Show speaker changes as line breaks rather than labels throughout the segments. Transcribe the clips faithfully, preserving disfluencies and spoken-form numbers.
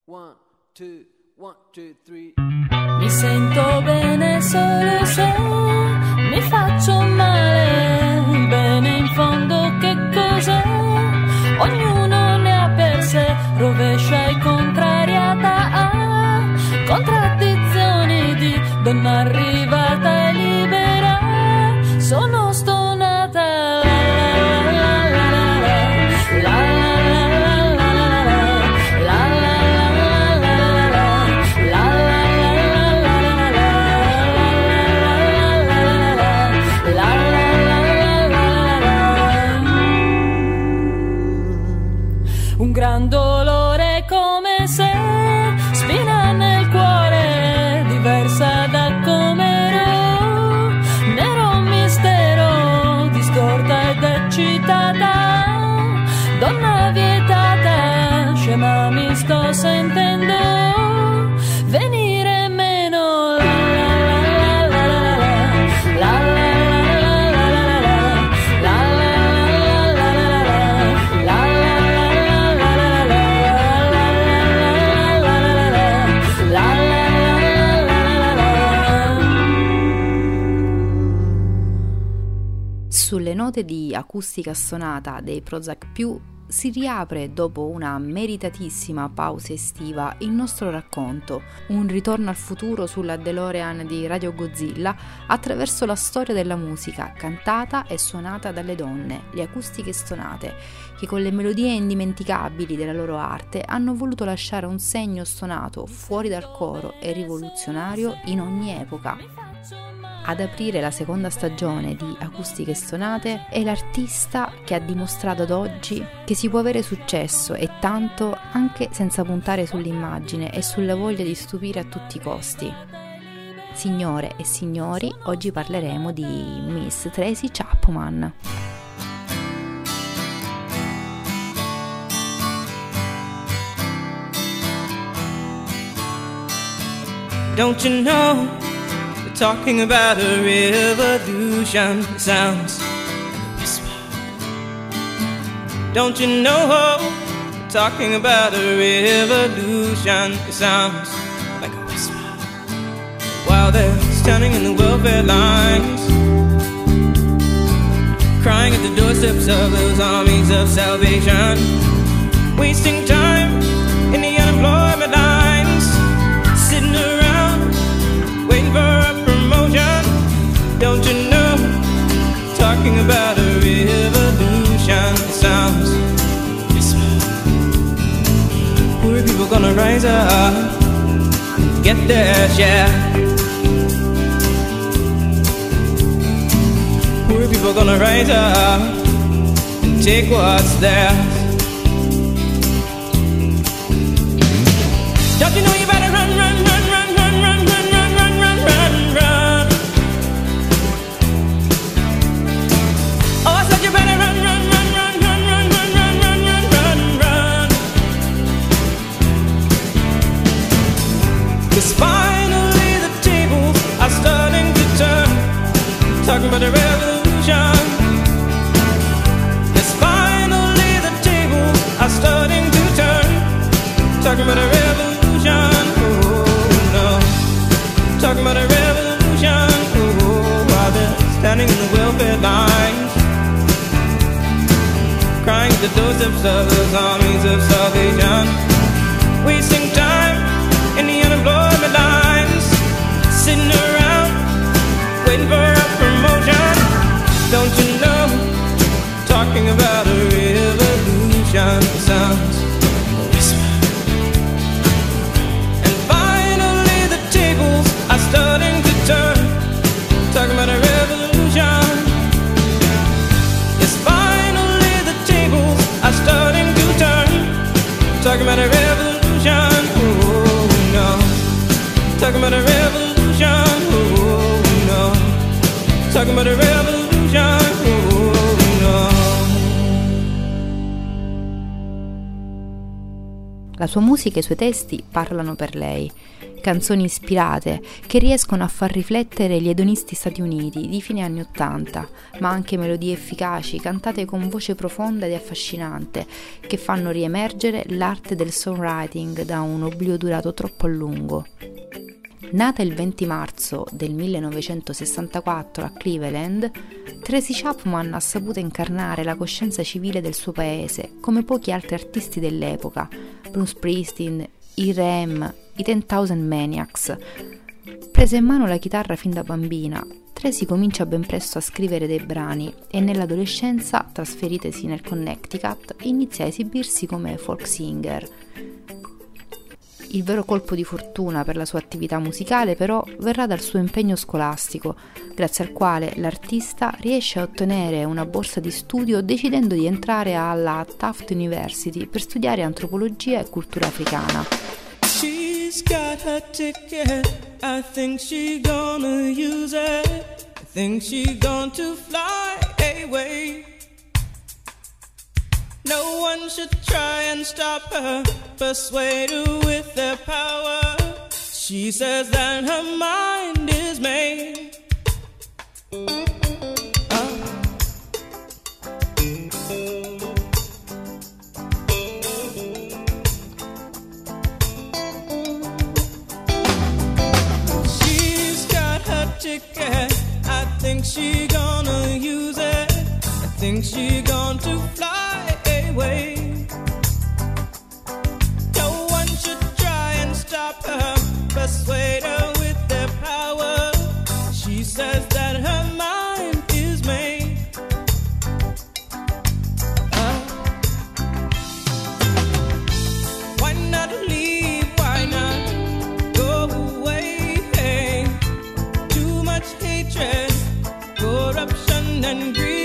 One, two, one, two, three.
Mi sento bene solo se mi faccio male. Bene in fondo che cos'è? Ognuno ne ha per sé, rovescia e contrariata a contraddizioni di donna arrivata e libera. Sono stonata. La la la la la. Un gran dolore come se spina nel cuore, diversa da come ero, nero mistero, distorta ed eccitata, donna vietata, scema mi sto sentendo venire meno. La la la la la la.
Sulle note di acustica stonata dei Prozac più si riapre dopo una meritatissima pausa estiva il nostro racconto, un ritorno al futuro sulla DeLorean di Radio Godzilla attraverso la storia della musica cantata e suonata dalle donne, le acustiche stonate, che con le melodie indimenticabili della loro arte hanno voluto lasciare un segno stonato fuori dal coro e rivoluzionario in ogni epoca. Ad aprire la seconda stagione di Acustiche Stonate è l'artista che ha dimostrato ad oggi che si può avere successo e tanto anche senza puntare sull'immagine e sulla voglia di stupire a tutti i costi. Signore e signori, oggi parleremo di Miss Tracy Chapman.
Don't you know? Talking about a revolution sounds like a whisper. Don't you know? Talking about a revolution sounds like a whisper. While they're standing in the welfare lines, crying at the doorsteps of those armies of salvation, wasting time in the unemployment lines, sitting around waiting for a promotion. Don't you know? Talking about a revolution sounds whisper. Poor people gonna rise up and get their share. Poor people gonna rise up and take what's theirs. Don't you know you better run, run, run, run, run, run, run, run, run, run, run, run. Oh, I said you better run, run, run, run, run, run, run, run, run, run, run, run. 'Cause finally the tables are starting to turn, talking about a revolution. 'Cause finally the tables are starting to turn, talking about a revolution. Talking about a revolution, oh, while they're standing in the welfare lines, crying at the doorsteps of those armies of salvation, wasting time in the unemployment lines, sitting around waiting for a promotion. Don't you know? Talking about a revolution sounds starting to turn, talking about a revolution. Yes, finally the tables are starting to turn, talking about a revolution. Oh no, talking about a revolution. Oh no, talking about a revolution. Oh no.
La sua musica e i suoi testi parlano per lei. Canzoni ispirate che riescono a far riflettere gli edonisti Stati Uniti di fine anni Ottanta, ma anche melodie efficaci cantate con voce profonda ed affascinante che fanno riemergere l'arte del songwriting da un oblio durato troppo a lungo. Nata il venti marzo del millenovecentosessantaquattro a Cleveland, Tracy Chapman ha saputo incarnare la coscienza civile del suo paese come pochi altri artisti dell'epoca, Bruce Springsteen, i R E M, i ten thousand Maniacs. Presa in mano la chitarra fin da bambina, Tracy comincia ben presto a scrivere dei brani e nell'adolescenza, trasferitesi nel Connecticut, inizia a esibirsi come folk singer. Il vero colpo di fortuna per la sua attività musicale però verrà dal suo impegno scolastico, grazie al quale l'artista riesce a ottenere una borsa di studio decidendo di entrare alla Tufts University per studiare antropologia e cultura africana.
She's got her ticket, I think she gonna use it, I think she going to fly away. No one should try and stop her, persuade her with their power. She says that her mind is made. Uh. She's got her ticket, I think she gonna use it, I think she going to fly away. No one should try and stop her, persuade her with their power. She says that her mind is made. Uh, why not leave? Why not go away? Hey, too much hatred, corruption and greed.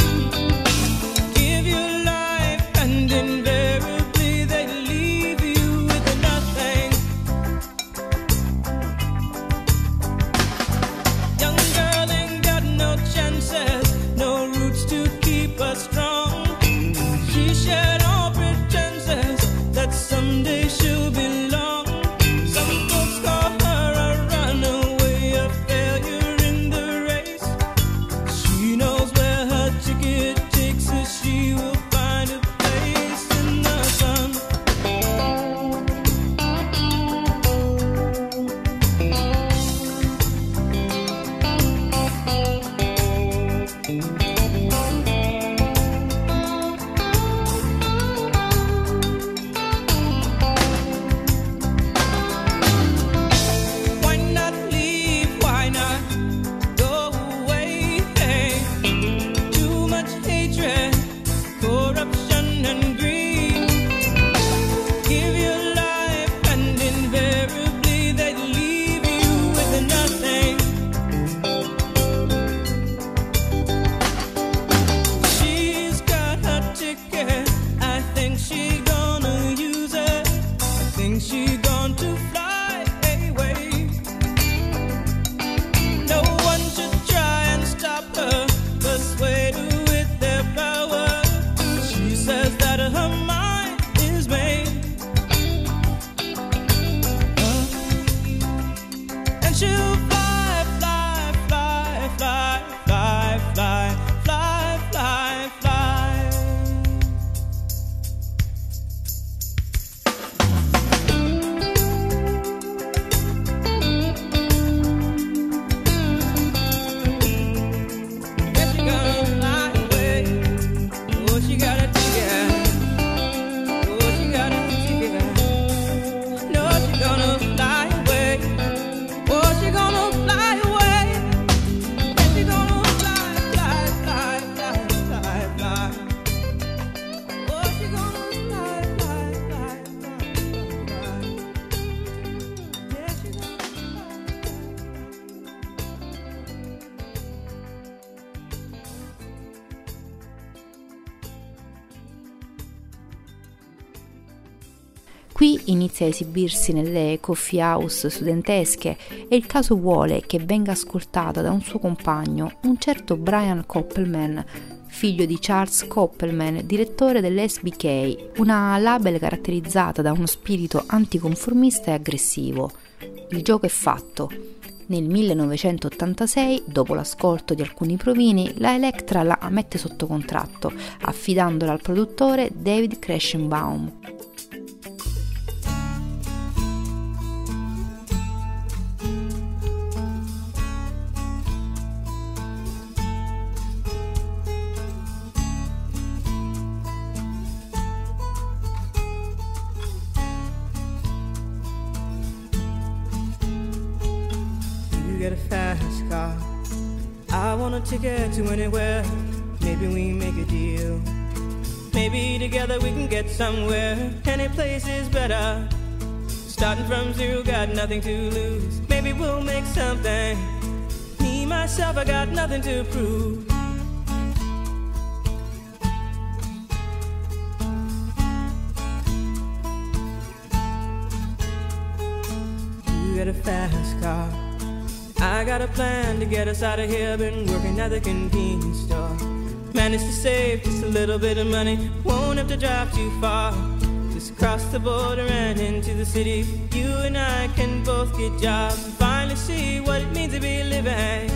Someday she'll belong. Some folks call her a runaway, a failure in the race. She knows where her ticket takes her. She will find a place in the sun.
Qui inizia a esibirsi nelle coffee house studentesche e il caso vuole che venga ascoltata da un suo compagno, un certo Brian Koppelman, figlio di Charles Koppelman, direttore dell'S B K, una label caratterizzata da uno spirito anticonformista e aggressivo. Il gioco è fatto. Nel millenovecentottantasei, dopo l'ascolto di alcuni provini, la Elektra la mette sotto contratto, affidandola al produttore David Crescenbaum.
Get a fast car. I want a ticket to anywhere. Maybe we make a deal. Maybe together we can get somewhere. Any place is better. Starting from zero, got nothing to lose. Maybe we'll make something. Me, myself, I got nothing to prove. You get a fast car. I got a plan to get us out of here. Been working at the convenience store. Managed to save just a little bit of money. Won't have to drive too far. Just cross the border and into the city. You and I can both get jobs and finally see what it means to be living.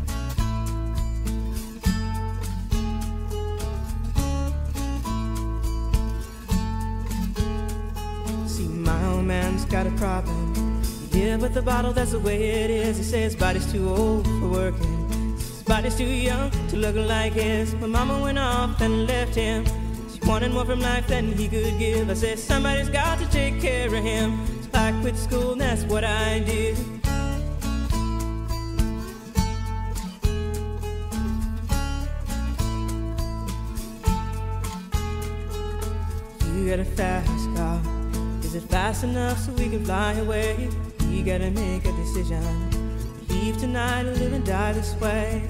See, my old man's got a problem. Yeah, but the bottle, that's the way it is. He says his body's too old for working. His body's too young to look like his. My mama went off and left him. She wanted more from life than he could give. I said, somebody's got to take care of him. So I quit school and that's what I did. You got a fast car. Is it fast enough so we can fly away? You gotta make a decision. Leave tonight or live and die this way.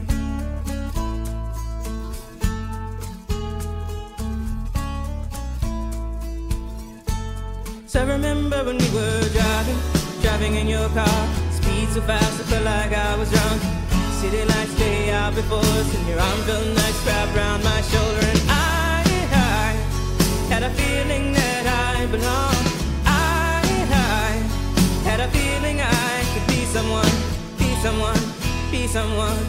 So I remember when we were driving, driving in your car. Speed so fast I felt like I was drunk. City lights lay out before us, and your arm felt nice wrapped around my shoulder. And I, I had a feeling that I belonged. Had a feeling I could be someone, be someone, be someone.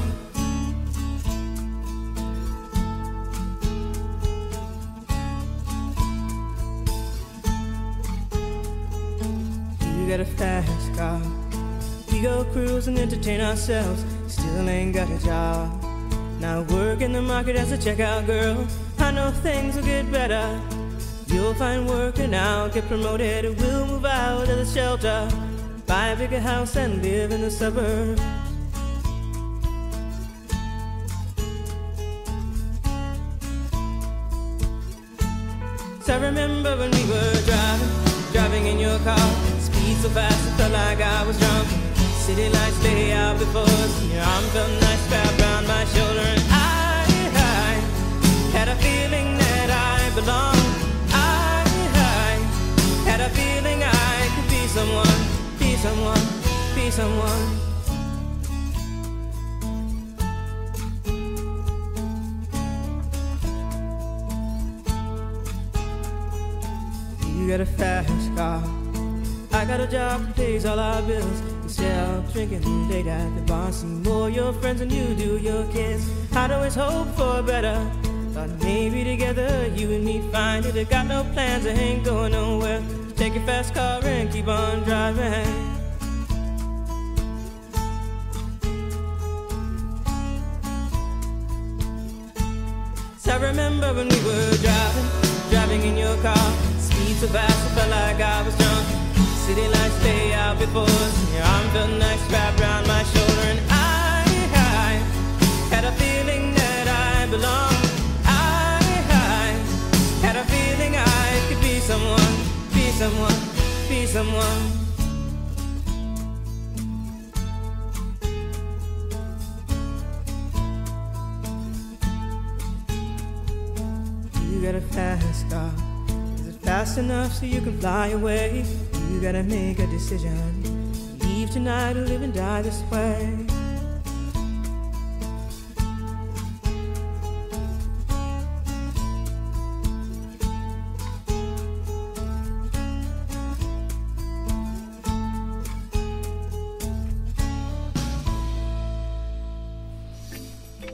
You got a fast car. We go cruise and entertain ourselves. Still ain't got a job. Now work in the market as a checkout girl. I know things will get better. You'll find work and I'll get promoted. We'll move out of the shelter, buy a bigger house and live in the suburbs. So I remember when we were driving, driving in your car. Speed so fast it felt like I was drunk. City lights lay out before us, and your arm felt nice wrapped around my shoulder. And I, I had a feeling that I belonged. Had a feeling I could be someone, be someone, be someone. You got a fast car. I got a job that pays all our bills. Instead of drinking late at the bar, see more your friends than you do your kids. I'd always hope for better. Thought maybe together you and me find it. I got no plans, I ain't going nowhere. Take your fast car and keep on driving. So I remember when we were driving, driving in your car. Speed so fast I felt like I was drunk. City lights lay out before us, and your arm felt nice wrapped around my shoulder. And I, I had a feeling that I belonged. Had a feeling I could be someone, be someone, be someone. You got a fast car. Is it fast enough so you can fly away? You gotta make a decision. Leave tonight or live and die this way.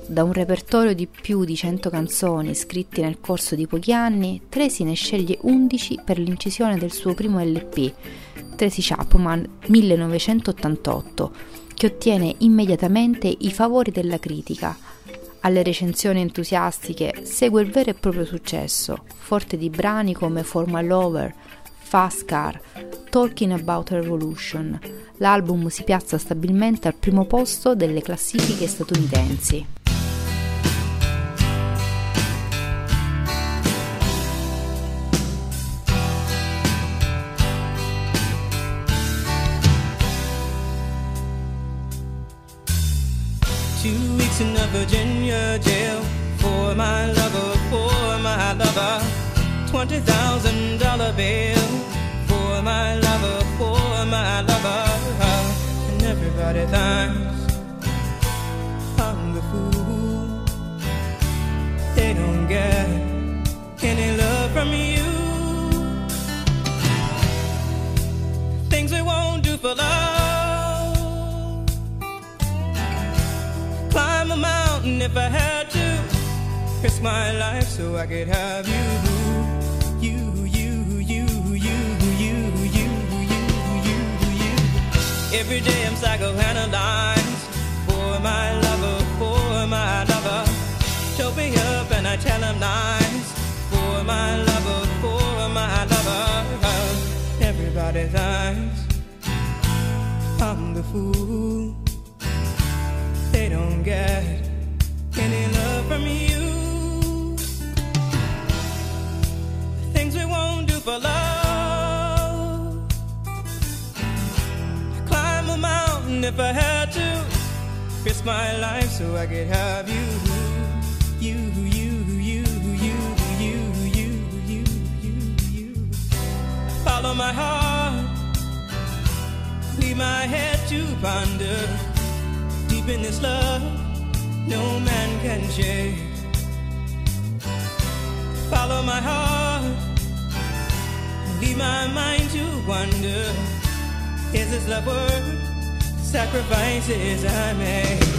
Da un repertorio di più di cento canzoni scritte nel corso di pochi anni, Tracy ne sceglie undici per l'incisione del suo primo L P, Tracy Chapman millenovecentottantotto, che ottiene immediatamente i favori della critica. Alle recensioni entusiastiche segue il vero e proprio successo, forte di brani come For My Lover, Fast Car, Talking About a Revolution. L'album si piazza stabilmente al primo posto delle classifiche statunitensi.
Two weeks in a Virginia jail for my lover, for my lover. Twenty thousand dollar bail for my lover, for my lover. And everybody thinks I'm the fool. They don't get any love from you. Things we won't do for love. Climb a mountain if I had to. Risk my life so I could have you. You, you, you, you, you, you, you, you, you. Every day I'm psychoanalyzed for my lover, for my lover. Choke me up and I tell him lies for my lover, for my lover. Everybody thinks I'm the fool. They don't get any love from you. Things we won't do for love. Climb a mountain if I had to. Risk my life so I could have you. You, you, you, you, you, you, you, you, you. Follow my heart. Leave my head to ponder. Deep in this love, no man can shake. Follow my heart. Leave my mind to wonder. Is this love worth sacrifices I made?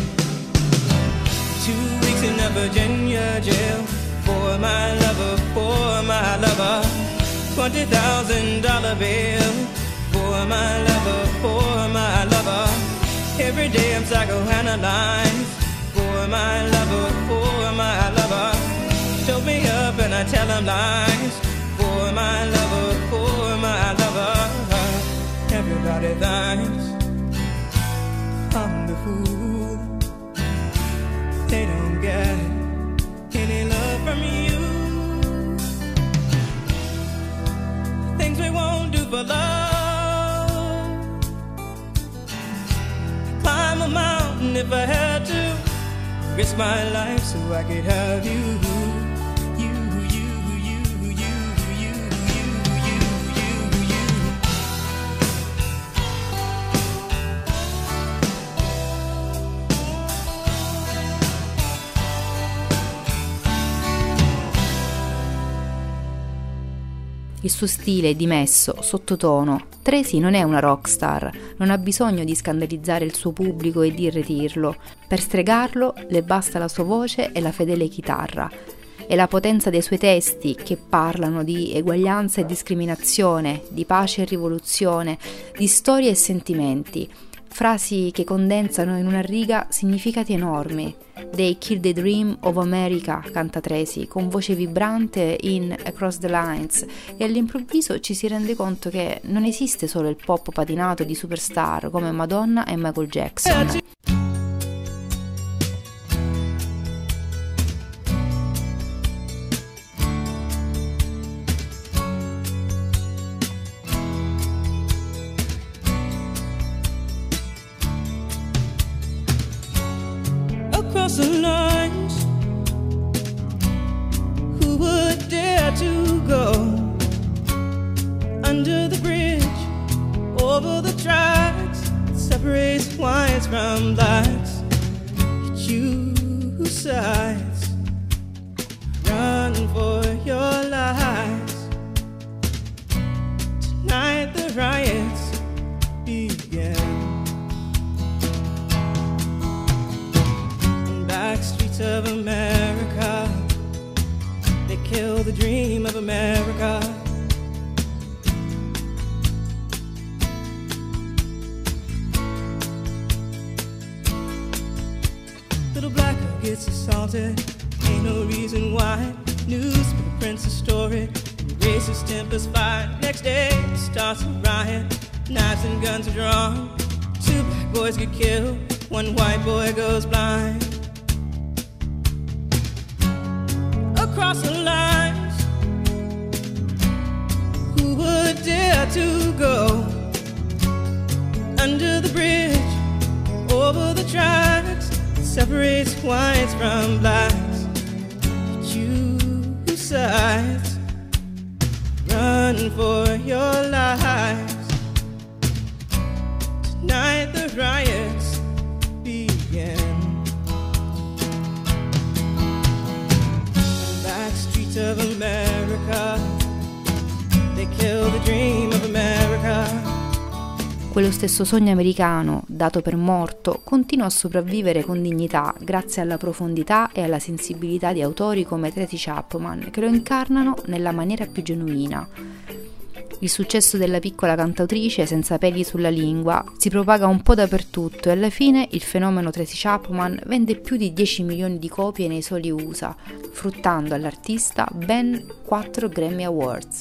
Two weeks in a Virginia jail for my lover, for my lover. Twenty thousand dollar bail for my lover, for my lover. Every day I'm psychoanalyzed for my lover, for my lover. Choke me up and I tell him lies for my lover, for my lover. Everybody thinks I'm the fool. They don't get any love from you. Things we won't do for love. Climb a mountain if I had to. Risk my life so I could have you.
Il suo stile è dimesso, sottotono. Tracy non è una rockstar, non ha bisogno di scandalizzare il suo pubblico e di irretirlo. Per stregarlo le basta la sua voce e la fedele chitarra. È la potenza dei suoi testi che parlano di eguaglianza e discriminazione, di pace e rivoluzione, di storie e sentimenti. Frasi che condensano in una riga significati enormi. They Kill the Dream of America, canta Tracy, con voce vibrante in Across the Lines, e all'improvviso ci si rende conto che non esiste solo il pop patinato di superstar come Madonna e Michael Jackson.
The lines, who would dare to go under the bridge, over the tracks that separates whites from blacks? You choose sides, run for your lives. Tonight the riots begin. Back streets streets of America. They kill the dream of America. Little black girl gets assaulted, ain't no reason why. Newspaper prints a story, racist tempers fight. Next day starts a riot, knives and guns are drawn. Two black boys get killed, one white boy goes blind. Across the lines, who would dare to go under the bridge, over the tracks that separates whites from blacks? Choose sides, run for your lives. Tonight the riots begin. Back streets of America, they kill the dream of America.
Quello stesso sogno americano, dato per morto, continua a sopravvivere con dignità grazie alla profondità e alla sensibilità di autori come Tracy Chapman, che lo incarnano nella maniera più genuina. Il successo della piccola cantautrice senza peli sulla lingua si propaga un po' dappertutto e alla fine il fenomeno Tracy Chapman vende più di dieci milioni di copie nei soli U S A, fruttando all'artista ben quattro Grammy Awards.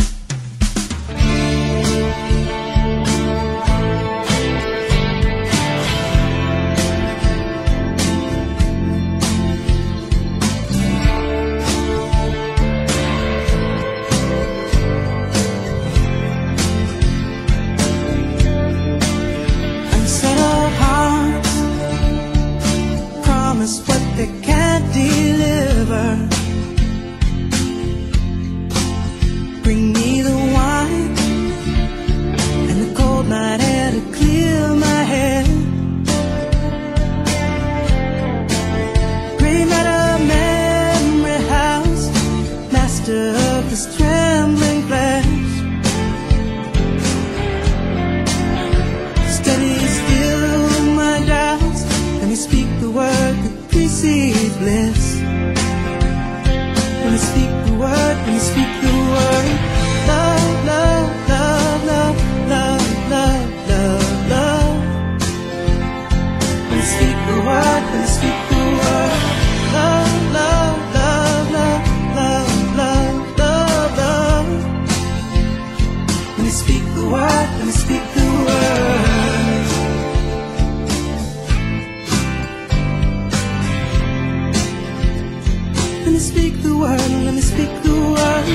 What they can't deliver. Bring me the wine and the cold night air to clear my head. Green light of memory house, master of this trembling flesh. Steady still my doubts, let me speak the word that precedes bliss. Let me speak the word, let me speak the word. Love, love, love, love, love, love, love, love. Let me speak the word, let me speak the word. Love, love, love, love, love, love, love, love. Let me speak the word, let me speak the word. Let me speak the word, let me speak the word.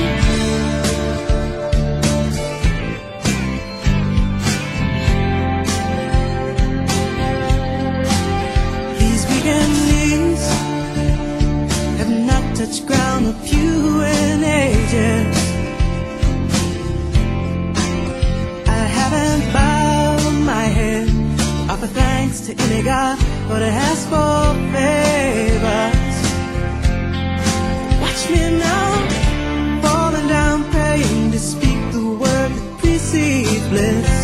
These weekend knees have not touched ground a few in ages. I haven't bowed my head to offer thanks to any God, but it has for favors. Watch me now, falling down, praying to speak the word that precedes bliss.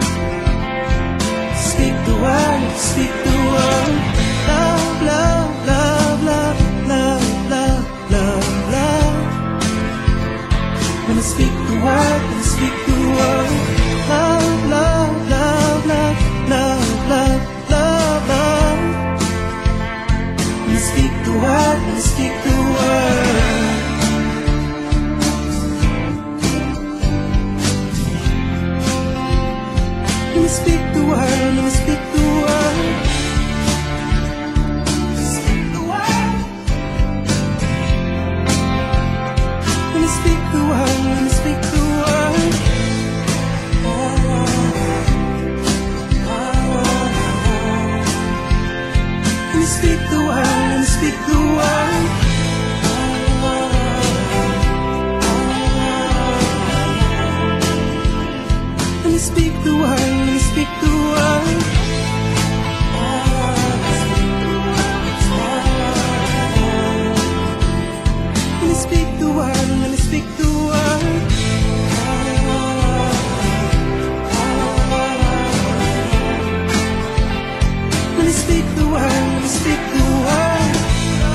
Speak the word, speak the word. Love, love, love, love, love, love, love, love. Let me speak the word, let me speak the word. Love, love, love, love, love, love, love, love. Let me speak the word, let me speak the word. Let me speak the word, let me speak the word. Speak the word. Let me speak the word, let me speak the word. Let me speak the word, let me speak the word. Let me speak the word, let me speak the word. Let me speak the word, let me speak the word. Let me speak the word, let me speak the word.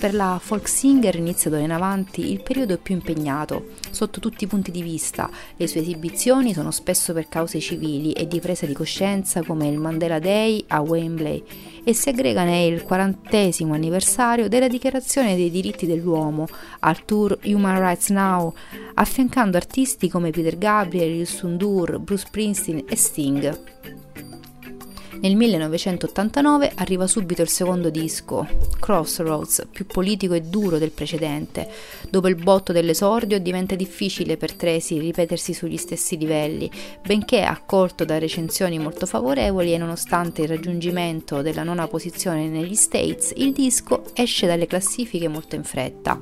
Per la folk singer inizia d'ora in avanti il periodo più impegnato, sotto tutti i punti di vista. Le sue esibizioni sono spesso per cause civili e di presa di coscienza, come il Mandela Day a Wembley, e si aggrega nel quarantesimo anniversario della Dichiarazione dei diritti dell'uomo al tour Human Rights Now, affiancando artisti come Peter Gabriel, Il Sundur, Bruce Springsteen e Sting. Nel millenovecentottantanove arriva subito il secondo disco, Crossroads, più politico e duro del precedente. Dopo il botto dell'esordio diventa difficile per Tracy ripetersi sugli stessi livelli, benché accolto da recensioni molto favorevoli e nonostante il raggiungimento della nona posizione negli States, il disco esce dalle classifiche molto in fretta.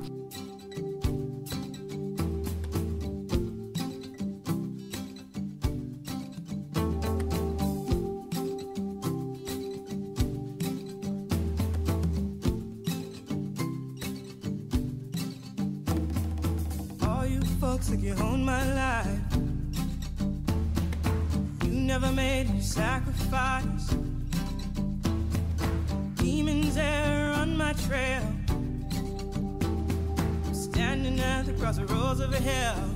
Like you own my life, you never made a sacrifice. Demons there on my trail, standing at the crossroads of hell.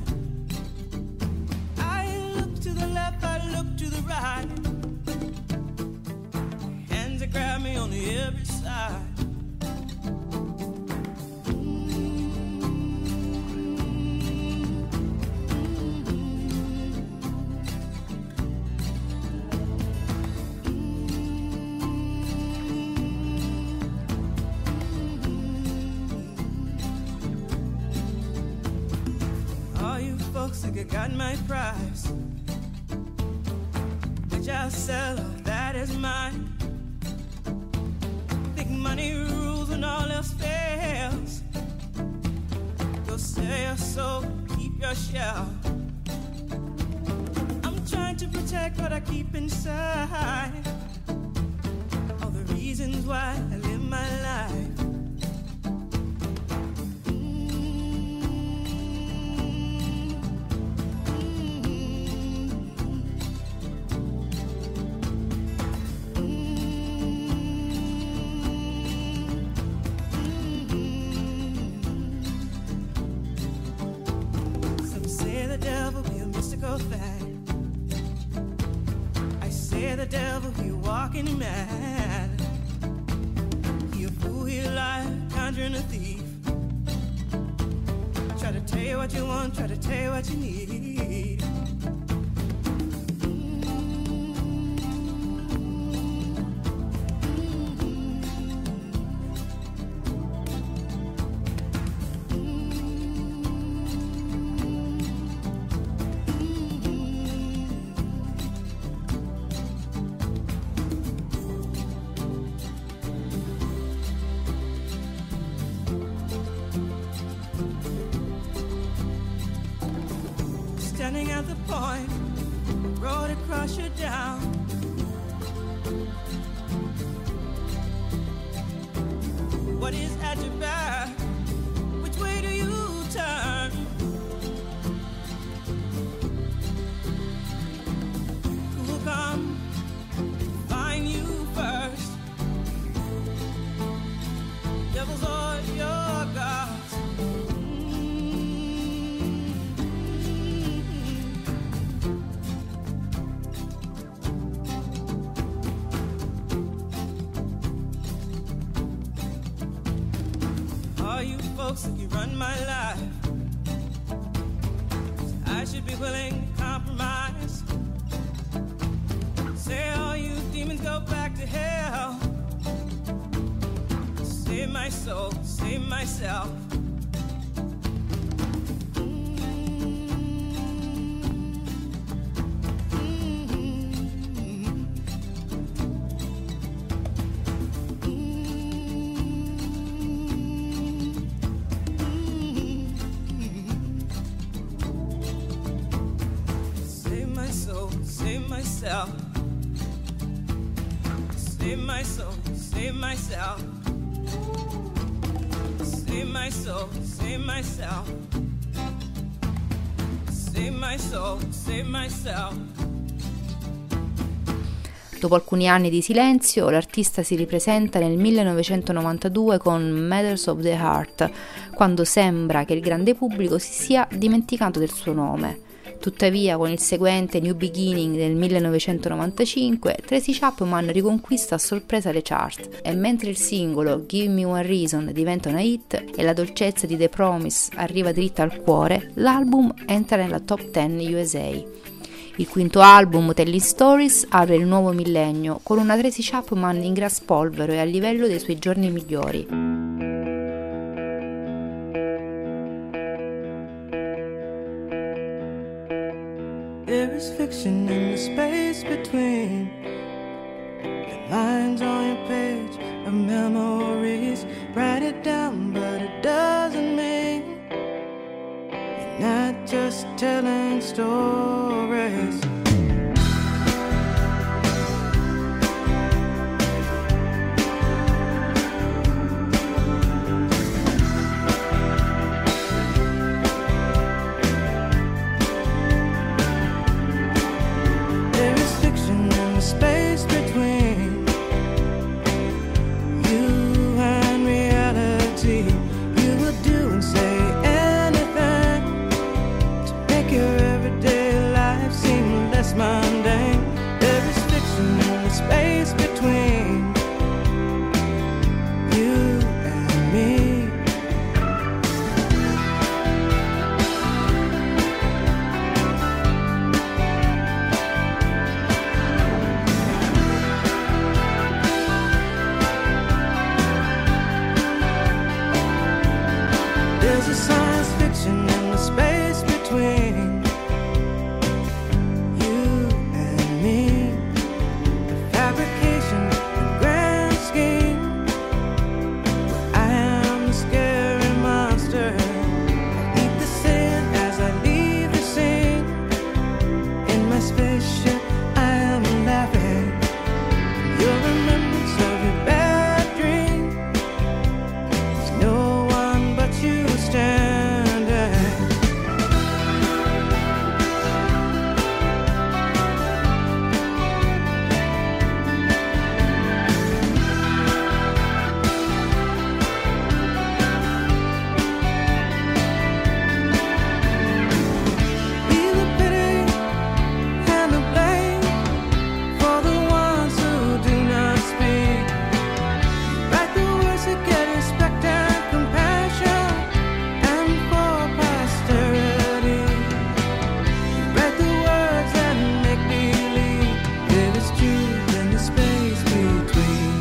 I look to the left, I look to the right, hands that grab me on the every side. Looks like I got my prize, which I'll sell, all that is mine. Think money rules when all else fails. Go sell your soul, keep your shell. I'm trying to protect what I keep inside, all the reasons why I live my life. I say the devil, he walking mad. He a fool, he a liar, conjuring a thief. Try to tell you what you want, try to tell you what you need. Standing at the point, road across you down. What is at your back? Which way do you turn? Who will come find you first? Devils or your gods? Folks, if you run my life, I should be willing to compromise. Say all you demons go back to hell. Save my soul, save myself. Save myself, save my soul, save myself, save my soul, save myself, save my soul, save myself.
Dopo alcuni anni di silenzio, l'artista si ripresenta nel millenovecentonovantadue con Matters of the Heart, quando sembra che il grande pubblico si sia dimenticato del suo nome. Tuttavia, con il seguente New Beginning del millenovecentonovantacinque, Tracy Chapman riconquista a sorpresa le chart, e mentre il singolo Give Me One Reason diventa una hit e la dolcezza di The Promise arriva dritta al cuore, l'album entra nella top dieci U S A. Il quinto album, Telling Stories, apre il nuovo millennio con una Tracy Chapman in gran spolvero e a livello dei suoi giorni migliori.
There is fiction in the space between the lines on your page of memories. Write it down, but it doesn't mean you're not just telling stories. Space between you and reality. You will do and say anything to make your everyday life seem less mundane. There is fiction in the space between you and me. There's a science fiction in the space between you and me. The fabrication, the grand scheme, where I am the scary monster. I eat the sin as I leave the scene. In my spaceship I am laughing. Your remembrance of your bad dream. There's no one but you standing. Be the pity and the blame for the ones who do not speak. Write the words that get respect and compassion, and for posterity. Write the words that make believe there is truth in the space between.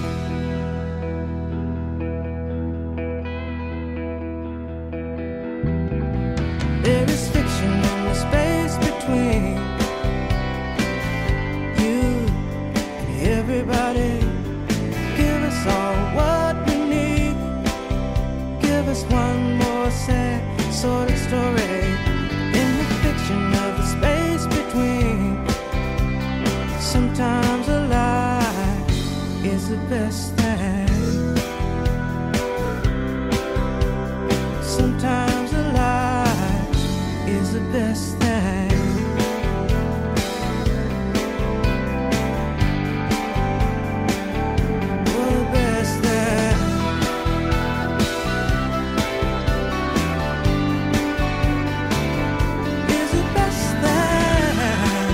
There is fiction in the space between you and everybody. Give us all what we need. Give us one more sad sort of story. In the fiction of the space between, sometimes a lie is the best thing. Sometimes a lie is the best thing. Oh, the best thing. Is the best thing.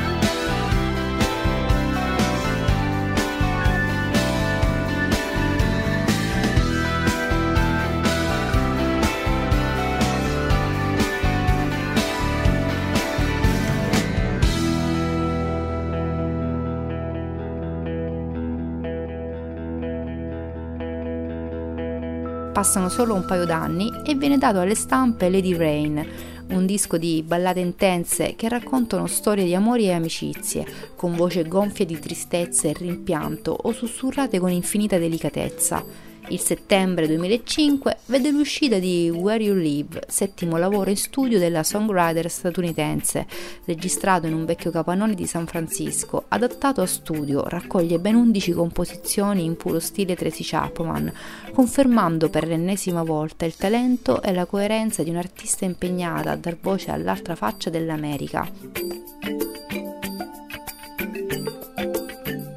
Passano solo un paio d'anni e viene dato alle stampe Lady Rain, un disco di ballate intense che raccontano storie di amori e amicizie, con voci gonfie di tristezza e rimpianto o sussurrate con infinita delicatezza. Il settembre duemilacinque vede l'uscita di Where You Live, settimo lavoro in studio della songwriter statunitense, registrato in un vecchio capannone di San Francisco, adattato a studio, raccoglie ben undici composizioni in puro stile Tracy Chapman, confermando per l'ennesima volta il talento e la coerenza di un'artista impegnata a dar voce all'altra faccia dell'America.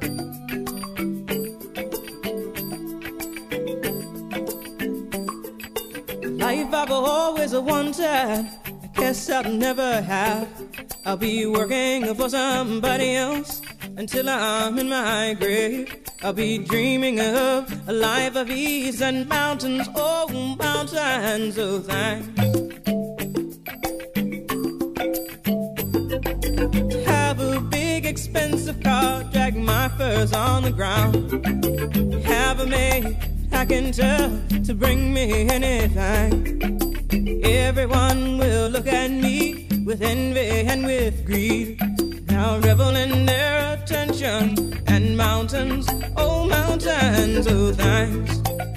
always wanted, I guess I'll never have. I'll be working for somebody else until I'm in my grave. I'll be dreaming of a life of ease and mountains, oh, mountains of thanks. Have a big expensive car, drag my furs on the ground. Have a maid I can tell to bring me anything. Everyone will look at me with envy and with greed. I'll revel in their attention and mountains, oh mountains, oh thanks.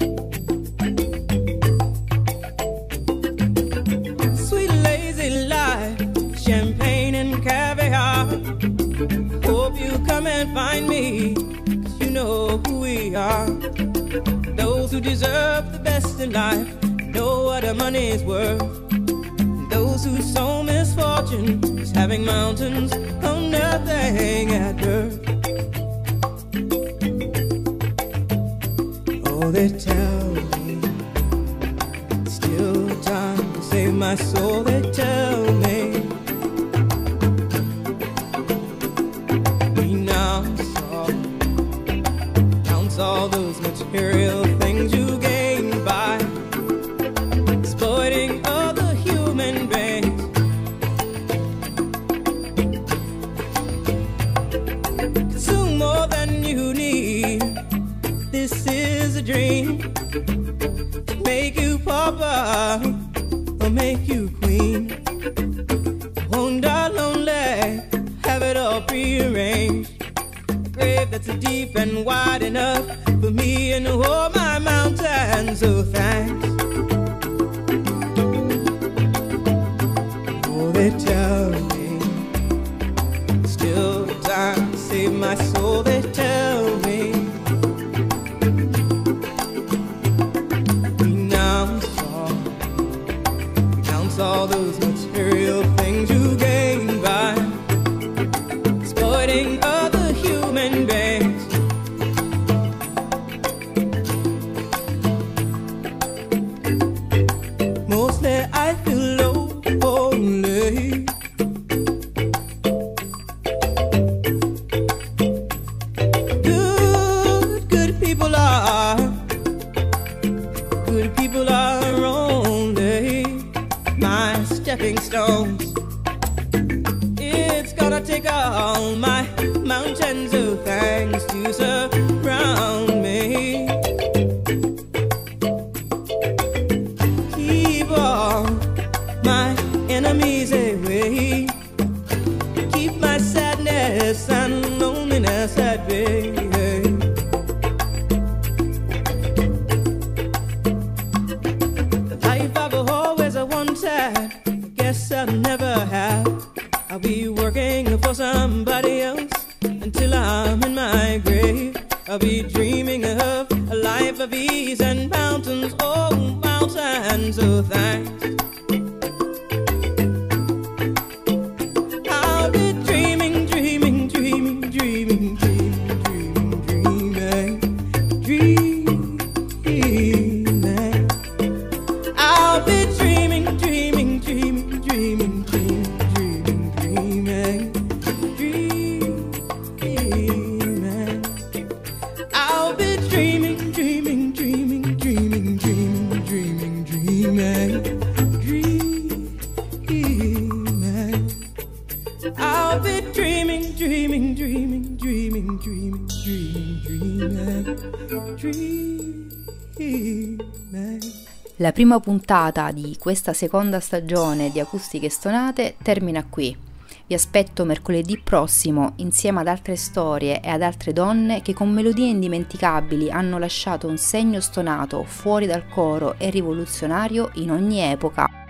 Sweet lazy life, champagne and caviar. Hope you come and find me, 'cause you know who we are. Those who deserve the best in life know what their money's worth. Those who sow misfortune is having mountains on nothing at birth. Oh, they tell me still time to save my soul. They tell me renounce all, renounce all those material things you gain by exploiting other human beings. Consume more than you need. This is a dream to make you pauper or make you queen. Won't die lonely, have it all prearranged. A grave that's deep and wide enough for me and all my mountains. So thanks. Oh, they tell me still time to save my soul. They tell me renounce all, renounce all those material things you gain by exploiting other human beings. Mostly I feel lonely. Good, good people are, good people are only my stepping stones. It's gonna take all my mountains of thanks to surround me. Keep all my enemies away. Keep my sadness and loneliness at bay. The life I've always wanted, I guess I'll never have. I'll be working for somebody else until I'm in my grave. I'll be dreaming of a life of ease and mountains, oh mountains of thanks. I'll be dreaming, dreaming, dreaming, dreaming, dreaming, dreaming, dreaming, dreaming. I'll be dreaming, dreaming, dreaming, dreaming, dreaming. I'll be dreaming, dreaming, dreaming, dreaming, dreaming, dreaming, dreaming, dreaming. I'll be dreaming, dreaming, dreaming, dreaming, dreaming, dreaming, dreaming, dreaming.
La prima puntata di questa seconda stagione di Acustiche Stonate termina qui. Vi aspetto mercoledì prossimo insieme ad altre storie e ad altre donne che con melodie indimenticabili hanno lasciato un segno stonato fuori dal coro e rivoluzionario in ogni epoca.